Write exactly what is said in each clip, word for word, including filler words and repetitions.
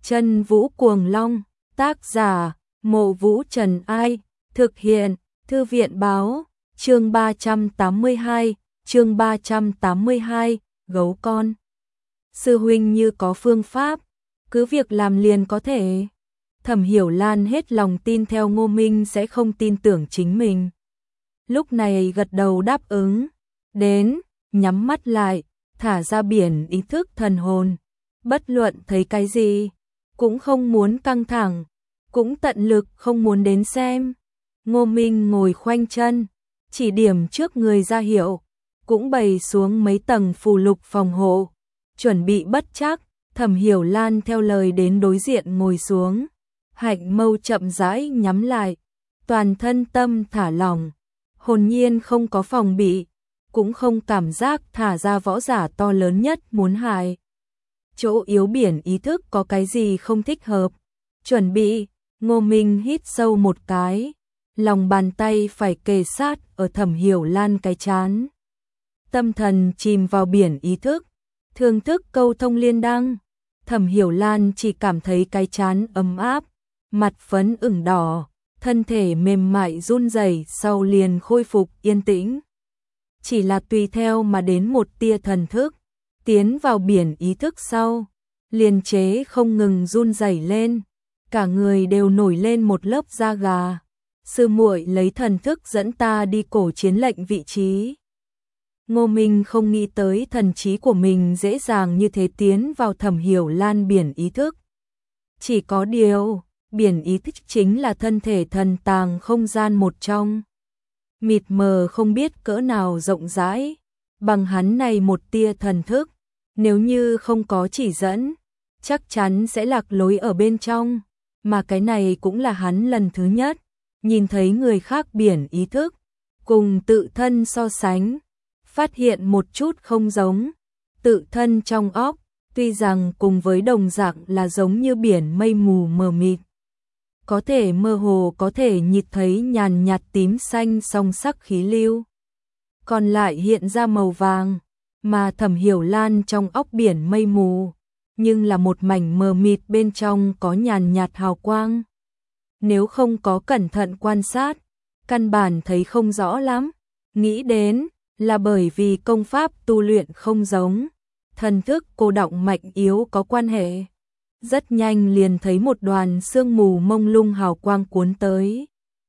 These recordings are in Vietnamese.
Chân Vũ Cuồng Long, tác giả, Mộ Vũ Trần Ai, thực hiện, Thư viện báo, chương ba trăm tám mươi hai, chương ba trăm tám mươi hai, gấu con. Sư huynh như có phương pháp, cứ việc làm liền có thể. Thẩm Hiểu Lan hết lòng tin theo Ngô Minh sẽ không tin tưởng chính mình. Lúc này gật đầu đáp ứng, đến, nhắm mắt lại, thả ra biển ý thức thần hồn. Bất luận thấy cái gì, cũng không muốn căng thẳng, cũng tận lực không muốn đến xem. Ngô Minh ngồi khoanh chân, chỉ điểm trước người ra hiệu, cũng bày xuống mấy tầng phù lục phòng hộ, chuẩn bị bất chắc. Thẩm Hiểu Lan theo lời đến đối diện ngồi xuống, hạnh mâu chậm rãi nhắm lại, toàn thân tâm thả lỏng, hồn nhiên không có phòng bị, cũng không cảm giác thả ra võ giả to lớn nhất muốn hại. Chỗ yếu biển ý thức có cái gì không thích hợp, chuẩn bị. Ngô Minh hít sâu một cái, lòng bàn tay phải kề sát ở Thẩm Hiểu Lan cái trán. Tâm thần chìm vào biển ý thức, thưởng thức câu thông liên đăng. Thẩm Hiểu Lan chỉ cảm thấy cái trán ấm áp, mặt phấn ửng đỏ, thân thể mềm mại run rẩy, sau liền khôi phục yên tĩnh. Chỉ là tùy theo mà đến một tia thần thức, tiến vào biển ý thức sau, liền chế không ngừng run rẩy lên, cả người đều nổi lên một lớp da gà. Sư muội lấy thần thức dẫn ta đi cổ chiến lệnh vị trí. Ngô Minh không nghĩ tới thần trí của mình dễ dàng như thế tiến vào Thẩm Hiểu Lan biển ý thức. Chỉ có điều, biển ý thức chính là thân thể thần tàng không gian một trong. Mịt mờ không biết cỡ nào rộng rãi, bằng hắn này một tia thần thức, nếu như không có chỉ dẫn, chắc chắn sẽ lạc lối ở bên trong, mà cái này cũng là hắn lần thứ nhất nhìn thấy người khác biển ý thức, cùng tự thân so sánh, phát hiện một chút không giống. Tự thân trong óc, tuy rằng cùng với đồng dạng là giống như biển mây mù mờ mịt, có thể mơ hồ có thể nhìn thấy nhàn nhạt tím xanh song sắc khí lưu, còn lại hiện ra màu vàng, mà Thẩm Hiểu Lan trong óc biển mây mù, nhưng là một mảnh mờ mịt bên trong có nhàn nhạt hào quang. Nếu không có cẩn thận quan sát, căn bản thấy không rõ lắm. Nghĩ đến là bởi vì công pháp tu luyện không giống, thần thức cô động mạnh yếu có quan hệ. Rất nhanh liền thấy một đoàn sương mù mông lung hào quang cuốn tới.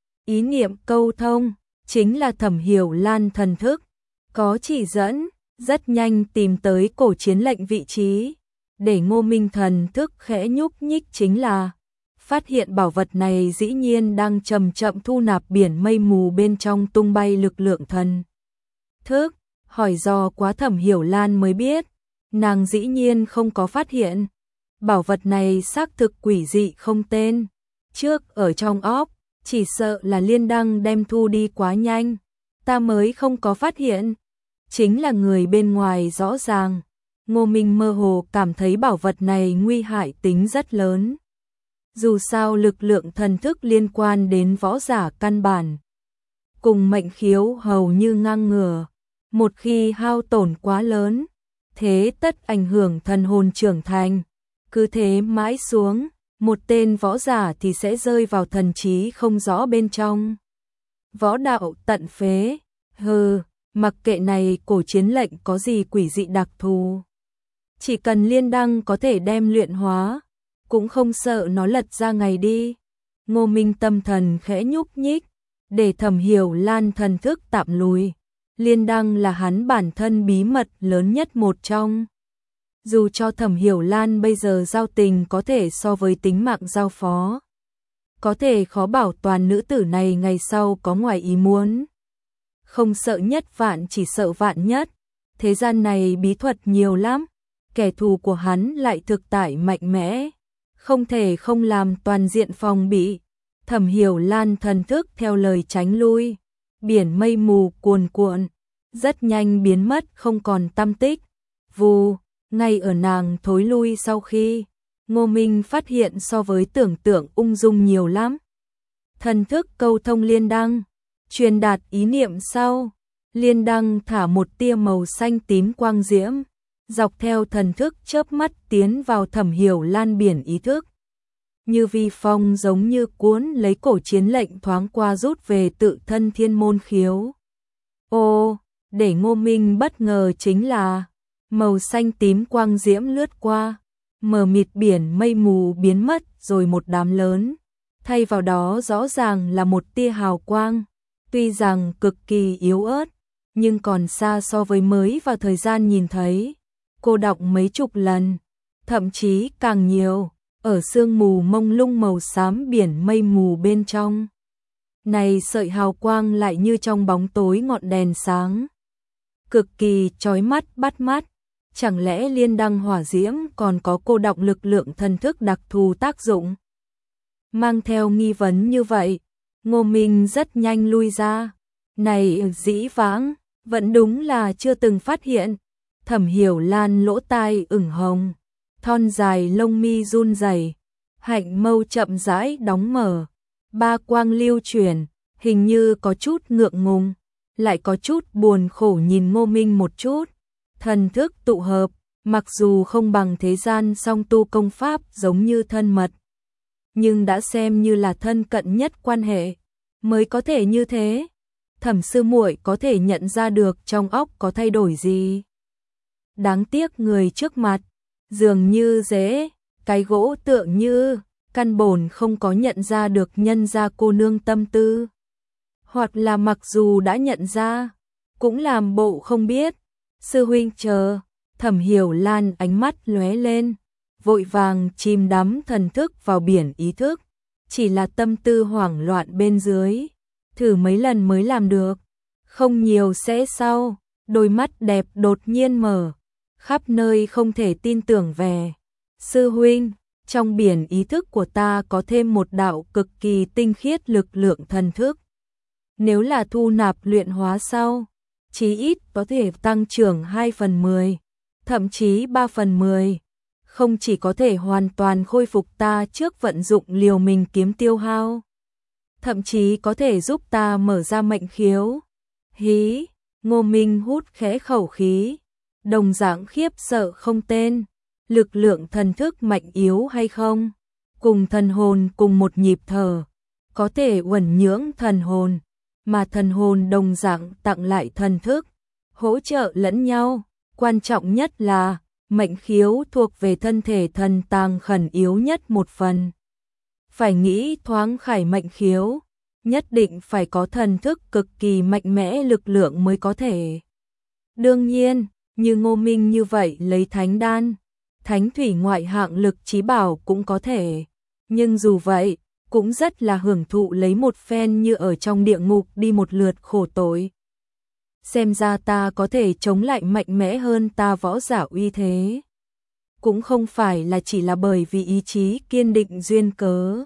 Ý niệm câu thông, chính là Thẩm Hiểu Lan thần thức, có chỉ dẫn, rất nhanh tìm tới cổ chiến lệnh vị trí. Để Ngô Minh thần thức khẽ nhúc nhích chính là phát hiện bảo vật này dĩ nhiên đang chậm chậm thu nạp biển mây mù bên trong tung bay lực lượng thần thức. Hỏi dò quá Thẩm Hiểu Lan mới biết, nàng dĩ nhiên không có phát hiện. Bảo vật này xác thực quỷ dị không tên, trước ở trong óc, chỉ sợ là liên đăng đem thu đi quá nhanh, ta mới không có phát hiện. Chính là người bên ngoài rõ ràng. Ngô Minh mơ hồ cảm thấy bảo vật này nguy hại tính rất lớn. Dù sao lực lượng thần thức liên quan đến võ giả căn bản, cùng mệnh khiếu hầu như ngang ngửa, một khi hao tổn quá lớn, thế tất ảnh hưởng thần hồn trưởng thành. Cứ thế mãi xuống, một tên võ giả thì sẽ rơi vào thần trí không rõ bên trong. Võ đạo tận phế, hừ, mặc kệ này cổ chiến lệnh có gì quỷ dị đặc thù. Chỉ cần liên đăng có thể đem luyện hóa, cũng không sợ nó lật ra ngày đi. Ngô Minh tâm thần khẽ nhúc nhích, để Thẩm Hiểu Lan thần thức tạm lùi. Liên đăng là hắn bản thân bí mật lớn nhất một trong. Dù cho Thẩm Hiểu Lan bây giờ giao tình có thể so với tính mạng giao phó, có thể khó bảo toàn nữ tử này ngày sau có ngoài ý muốn. Không sợ nhất vạn chỉ sợ vạn nhất, thế gian này bí thuật nhiều lắm, kẻ thù của hắn lại thực tại mạnh mẽ, không thể không làm toàn diện phòng bị. Thẩm Hiểu Lan thần thức theo lời tránh lui, biển mây mù cuồn cuộn, rất nhanh biến mất không còn tăm tích. Vù, ngay ở nàng thối lui sau khi, Ngô Minh phát hiện so với tưởng tượng ung dung nhiều lắm. Thần thức câu thông liên đăng, truyền đạt ý niệm sau, liên đăng thả một tia màu xanh tím quang diễm, dọc theo thần thức chớp mắt tiến vào Thẩm Hiểu Lan biển ý thức. Như vi phong giống như cuốn lấy cổ chiến lệnh thoáng qua rút về tự thân thiên môn khiếu. Ô, để Ngô Minh bất ngờ chính là màu xanh tím quang diễm lướt qua, mờ mịt biển mây mù biến mất rồi một đám lớn, thay vào đó rõ ràng là một tia hào quang, tuy rằng cực kỳ yếu ớt, nhưng còn xa so với mới vào thời gian nhìn thấy, cô đọc mấy chục lần, thậm chí càng nhiều, ở sương mù mông lung màu xám biển mây mù bên trong. Này sợi hào quang lại như trong bóng tối ngọn đèn sáng, cực kỳ chói mắt bắt mắt. Chẳng lẽ liên đăng hỏa diễm còn có cô đọng lực lượng thần thức đặc thù tác dụng? Mang theo nghi vấn như vậy, Ngô Minh rất nhanh lui ra. Này dĩ vãng, vẫn đúng là chưa từng phát hiện. Thẩm Hiểu Lan lỗ tai ửng hồng, thon dài lông mi run rẩy, hạnh mâu chậm rãi đóng mở, ba quang lưu chuyển, hình như có chút ngượng ngùng, lại có chút buồn khổ nhìn Ngô Minh một chút. Thần thức tụ hợp, mặc dù không bằng thế gian song tu công pháp giống như thân mật, nhưng đã xem như là thân cận nhất quan hệ, mới có thể như thế. Thẩm sư muội có thể nhận ra được trong óc có thay đổi gì. Đáng tiếc người trước mặt, dường như dễ, cái gỗ tựa như, căn bổn không có nhận ra được nhân gia cô nương tâm tư. Hoặc là mặc dù đã nhận ra, cũng làm bộ không biết. Sư huynh chờ, Thẩm Hiểu Lan ánh mắt lóe lên, vội vàng chìm đắm thần thức vào biển ý thức, chỉ là tâm tư hoảng loạn bên dưới, thử mấy lần mới làm được, không nhiều sẽ sau, đôi mắt đẹp đột nhiên mở, khắp nơi không thể tin tưởng về. Sư huynh, trong biển ý thức của ta có thêm một đạo cực kỳ tinh khiết lực lượng thần thức. Nếu là thu nạp luyện hóa sau, chí ít có thể tăng trưởng hai phần mười, thậm chí ba phần mười, không chỉ có thể hoàn toàn khôi phục ta trước vận dụng liều mình kiếm tiêu hao, thậm chí có thể giúp ta mở ra mệnh khiếu. Hí, Ngô Minh hút khẽ khẩu khí, đồng dạng khiếp sợ không tên, lực lượng thần thức mạnh yếu hay không, cùng thần hồn cùng một nhịp thở, có thể uẩn nhưỡng thần hồn, mà thần hồn đồng dạng tặng lại thần thức, hỗ trợ lẫn nhau, quan trọng nhất là mệnh khiếu thuộc về thân thể thần tàng khẩn yếu nhất một phần. Phải nghĩ thoáng khải mệnh khiếu, nhất định phải có thần thức cực kỳ mạnh mẽ lực lượng mới có thể. Đương nhiên, như Ngô Minh như vậy lấy thánh đan, thánh thủy ngoại hạng lực trí bảo cũng có thể, nhưng dù vậy, cũng rất là hưởng thụ lấy một phen như ở trong địa ngục đi một lượt khổ tội. Xem ra ta có thể chống lại mạnh mẽ hơn ta võ giả uy thế. Cũng không phải là chỉ là bởi vì ý chí kiên định duyên cớ.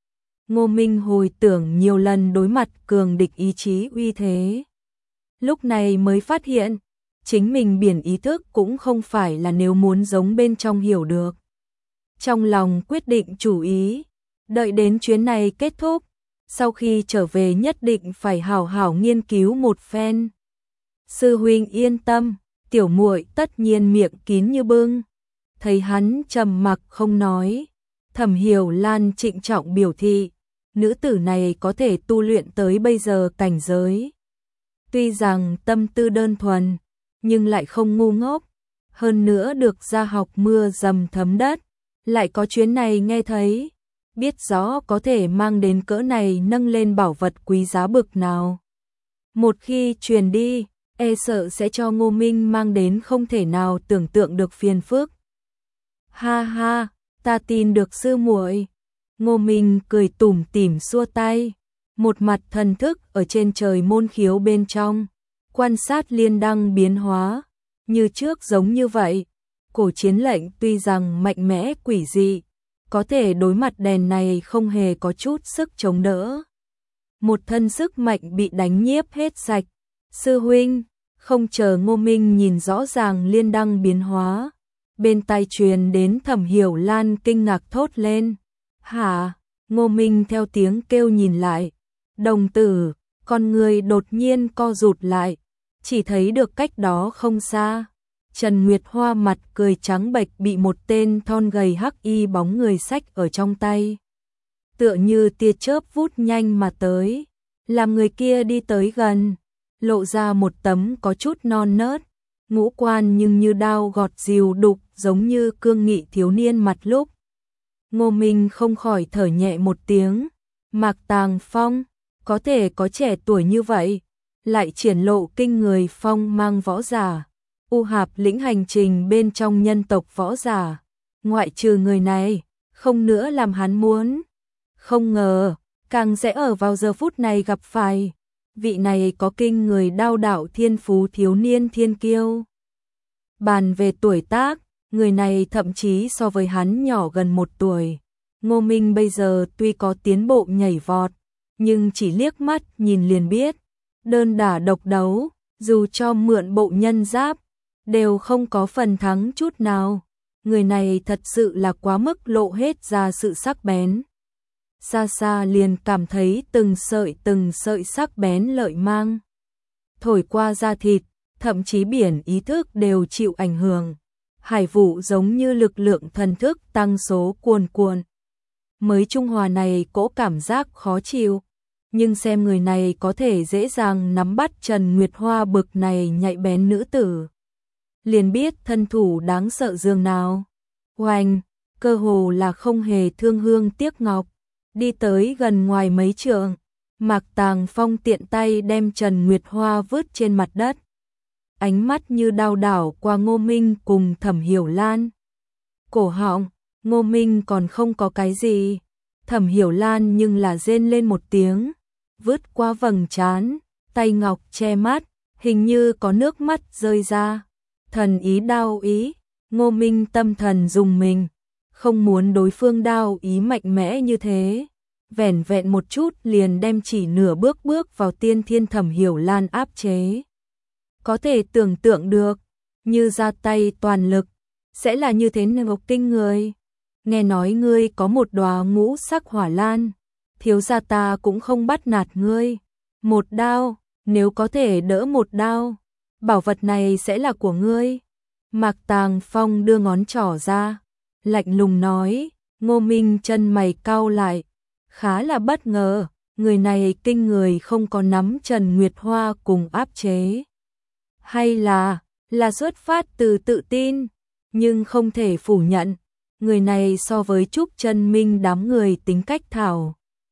Ngô Minh hồi tưởng nhiều lần đối mặt cường địch ý chí uy thế. Lúc này mới phát hiện, chính mình biển ý thức cũng không phải là nếu muốn giống bên trong hiểu được. Trong lòng quyết định chủ ý, đợi đến chuyến này kết thúc, sau khi trở về nhất định phải hảo hảo nghiên cứu một phen. Sư huynh yên tâm, tiểu muội tất nhiên miệng kín như bưng. Thấy hắn trầm mặc không nói, Thẩm Hiểu Lan trịnh trọng biểu thị, nữ tử này có thể tu luyện tới bây giờ cảnh giới. Tuy rằng tâm tư đơn thuần, nhưng lại không ngu ngốc, hơn nữa được ra học mưa dầm thấm đất, lại có chuyến này nghe thấy, biết rõ có thể mang đến cỡ này nâng lên bảo vật quý giá bực nào. Một khi truyền đi, e sợ sẽ cho Ngô Minh mang đến không thể nào tưởng tượng được phiền phức. Ha ha, ta tin được sư muội. Ngô Minh cười tủm tỉm xua tay, một mặt thần thức ở trên trời môn khiếu bên trong, quan sát liên đăng biến hóa, như trước giống như vậy. Cổ chiến lệnh tuy rằng mạnh mẽ quỷ dị, có thể đối mặt đèn này không hề có chút sức chống đỡ. Một thân sức mạnh bị đánh nhiếp hết sạch. Sư huynh, không chờ Ngô Minh nhìn rõ ràng liên đăng biến hóa, bên tai truyền đến Thẩm Hiểu Lan kinh ngạc thốt lên. Hả? Ngô Minh theo tiếng kêu nhìn lại. Đồng tử, con người đột nhiên co rụt lại, chỉ thấy được cách đó không xa. Trần Nguyệt Hoa mặt cười trắng bệch bị một tên thon gầy hắc y bóng người xách ở trong tay. Tựa như tia chớp vút nhanh mà tới, làm người kia đi tới gần, lộ ra một tấm có chút non nớt, ngũ quan nhưng như đao gọt dìu đục giống như cương nghị thiếu niên mặt lúc. Ngô Minh không khỏi thở nhẹ một tiếng, Mạc Tàng Phong, có thể có trẻ tuổi như vậy, lại triển lộ kinh người phong mang võ giả. U Hạp lĩnh hành trình bên trong nhân tộc võ giả, ngoại trừ người này, không nữa làm hắn muốn. Không ngờ, càng sẽ ở vào giờ phút này gặp phải, vị này có kinh người đao đạo thiên phú thiếu niên thiên kiêu. Bàn về tuổi tác, người này thậm chí so với hắn nhỏ gần một tuổi. Ngô Minh bây giờ tuy có tiến bộ nhảy vọt, nhưng chỉ liếc mắt nhìn liền biết, đơn đả độc đấu, dù cho mượn bộ nhân giáp, đều không có phần thắng chút nào. Người này thật sự là quá mức lộ hết ra sự sắc bén. Xa xa liền cảm thấy từng sợi từng sợi sắc bén lợi mang thổi qua da thịt, thậm chí biển ý thức đều chịu ảnh hưởng. Hải vụ giống như lực lượng thần thức tăng số cuồn cuộn. Mới trung hòa này cỗ cảm giác khó chịu, nhưng xem người này có thể dễ dàng nắm bắt Trần Nguyệt Hoa bực này nhạy bén nữ tử, liền biết thân thủ đáng sợ dường nào. Oanh, cơ hồ là không hề thương hương tiếc ngọc, đi tới gần ngoài mấy trượng, Mạc Tàng Phong tiện tay đem Trần Nguyệt Hoa vứt trên mặt đất. Ánh mắt như đao đảo qua Ngô Minh cùng Thẩm Hiểu Lan. Cổ họng, Ngô Minh còn không có cái gì, Thẩm Hiểu Lan nhưng là rên lên một tiếng, vứt qua vầng trán, tay ngọc che mắt, hình như có nước mắt rơi ra. Thần ý đao ý, Ngô Minh tâm thần dùng mình, không muốn đối phương đao ý mạnh mẽ như thế. Vẻn vẹn một chút liền đem chỉ nửa bước bước vào tiên thiên Thẩm Hiểu Lan áp chế. Có thể tưởng tượng được, như ra tay toàn lực, sẽ là như thế nào kinh người. Nghe nói ngươi có một đóa ngũ sắc hỏa lan, thiếu gia ta cũng không bắt nạt ngươi. Một đao, nếu có thể đỡ một đao, bảo vật này sẽ là của ngươi. Mạc Tàng Phong đưa ngón trỏ ra, lạnh lùng nói. Ngô Minh chân mày cau lại, khá là bất ngờ, người này kinh người không có nắm Trần Nguyệt Hoa cùng áp chế. Hay là, là xuất phát từ tự tin, nhưng không thể phủ nhận, người này so với Trúc Chân Minh đám người tính cách thảo.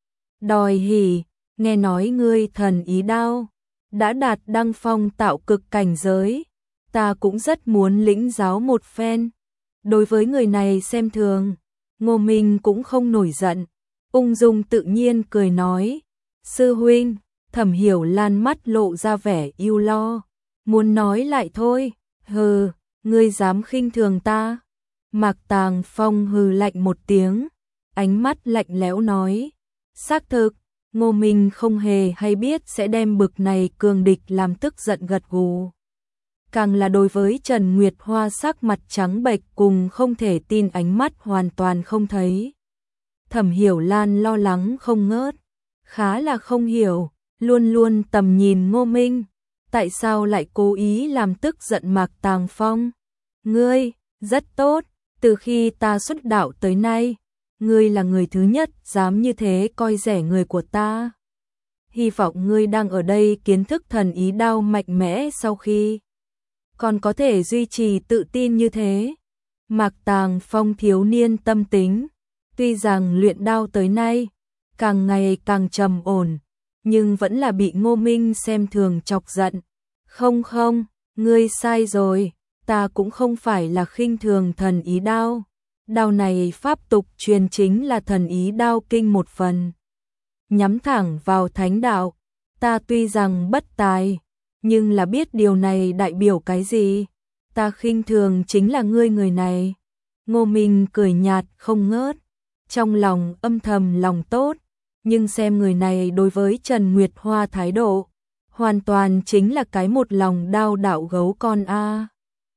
Đòi hỉ, nghe nói ngươi thần ý đao, đã đạt đăng phong tạo cực cảnh giới, ta cũng rất muốn lĩnh giáo một phen. Đối với người này xem thường, Ngô Minh cũng không nổi giận, ung dung tự nhiên cười nói. Sư huynh, Thẩm Hiểu Lan mắt lộ ra vẻ ưu lo, muốn nói lại thôi. Hừ, ngươi dám khinh thường ta? Mạc Tàng Phong hừ lạnh một tiếng, ánh mắt lạnh lẽo nói. Xác thực, Ngô Minh không hề hay biết sẽ đem bực này cường địch làm tức giận gật gù. Càng là đối với Trần Nguyệt Hoa sắc mặt trắng bệch cùng không thể tin ánh mắt hoàn toàn không thấy. Thẩm Hiểu Lan lo lắng không ngớt, khá là không hiểu, luôn luôn tầm nhìn Ngô Minh, tại sao lại cố ý làm tức giận Mạc Tàng Phong. Ngươi, rất tốt, từ khi ta xuất đạo tới nay, ngươi là người thứ nhất dám như thế coi rẻ người của ta. Hy vọng ngươi đang ở đây kiến thức thần ý đao mạnh mẽ sau khi còn có thể duy trì tự tin như thế. Mạc Tàng Phong thiếu niên tâm tính, tuy rằng luyện đao tới nay càng ngày càng trầm ổn, nhưng vẫn là bị Ngô Minh xem thường chọc giận. Không không, ngươi sai rồi, ta cũng không phải là khinh thường thần ý đao. Đao này pháp tục truyền chính là thần ý đao kinh một phần, nhắm thẳng vào thánh đạo. Ta tuy rằng bất tài, nhưng là biết điều này đại biểu cái gì. Ta khinh thường chính là ngươi người này. Ngô Minh cười nhạt không ngớt, trong lòng âm thầm lòng tốt, nhưng xem người này đối với Trần Nguyệt Hoa thái độ, hoàn toàn chính là cái một lòng đao đạo gấu con a.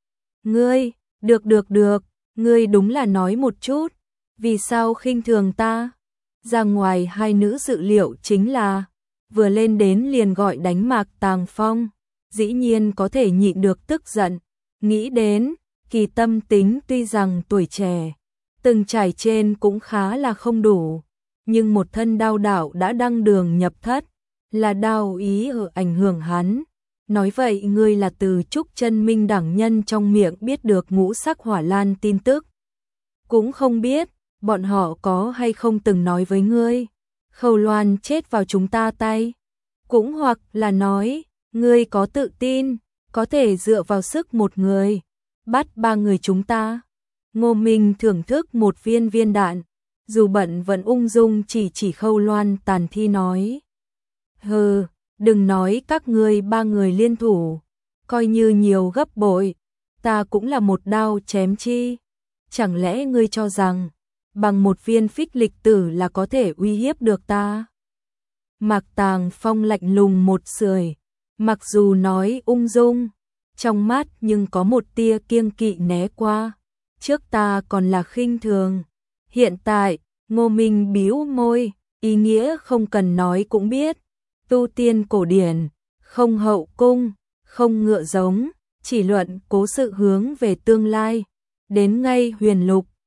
Ngươi, được được được, ngươi đúng là nói một chút, vì sao khinh thường ta? Ra ngoài hai nữ dự liệu chính là, vừa lên đến liền gọi đánh Mạc Tàng Phong, dĩ nhiên có thể nhịn được tức giận, Nghĩ đến, Kỳ tâm tính tuy rằng tuổi trẻ, từng trải trên cũng khá là không đủ, nhưng một thân đao đạo đã đăng đường nhập thất, là đao ý ở ảnh hưởng hắn. Nói vậy ngươi là từ Trúc Chân Minh đẳng nhân trong miệng biết được ngũ sắc hỏa lan tin tức. Cũng không biết, bọn họ có hay không từng nói với ngươi, Khâu Loan chết vào chúng ta tay. Cũng hoặc là nói, ngươi có tự tin, có thể dựa vào sức một người, bắt ba người chúng ta. Ngô Minh thưởng thức một viên viên đạn, dù bận vẫn ung dung chỉ chỉ Khâu Loan tàn thi nói. Hừ, đừng nói các ngươi ba người liên thủ, coi như nhiều gấp bội, ta cũng là một đao chém chi. Chẳng lẽ ngươi cho rằng, bằng một viên phích lịch tử là có thể uy hiếp được ta? Mạc Tàng Phong lạnh lùng một sưởi, mặc dù nói ung dung, trong mắt nhưng có một tia kiêng kỵ né qua. Trước ta còn là khinh thường, hiện tại, Ngô Minh bĩu môi, ý nghĩa không cần nói cũng biết. Tu tiên cổ điển, không hậu cung, không ngựa giống, chỉ luận cố sự hướng về tương lai. Đến ngay huyền lục,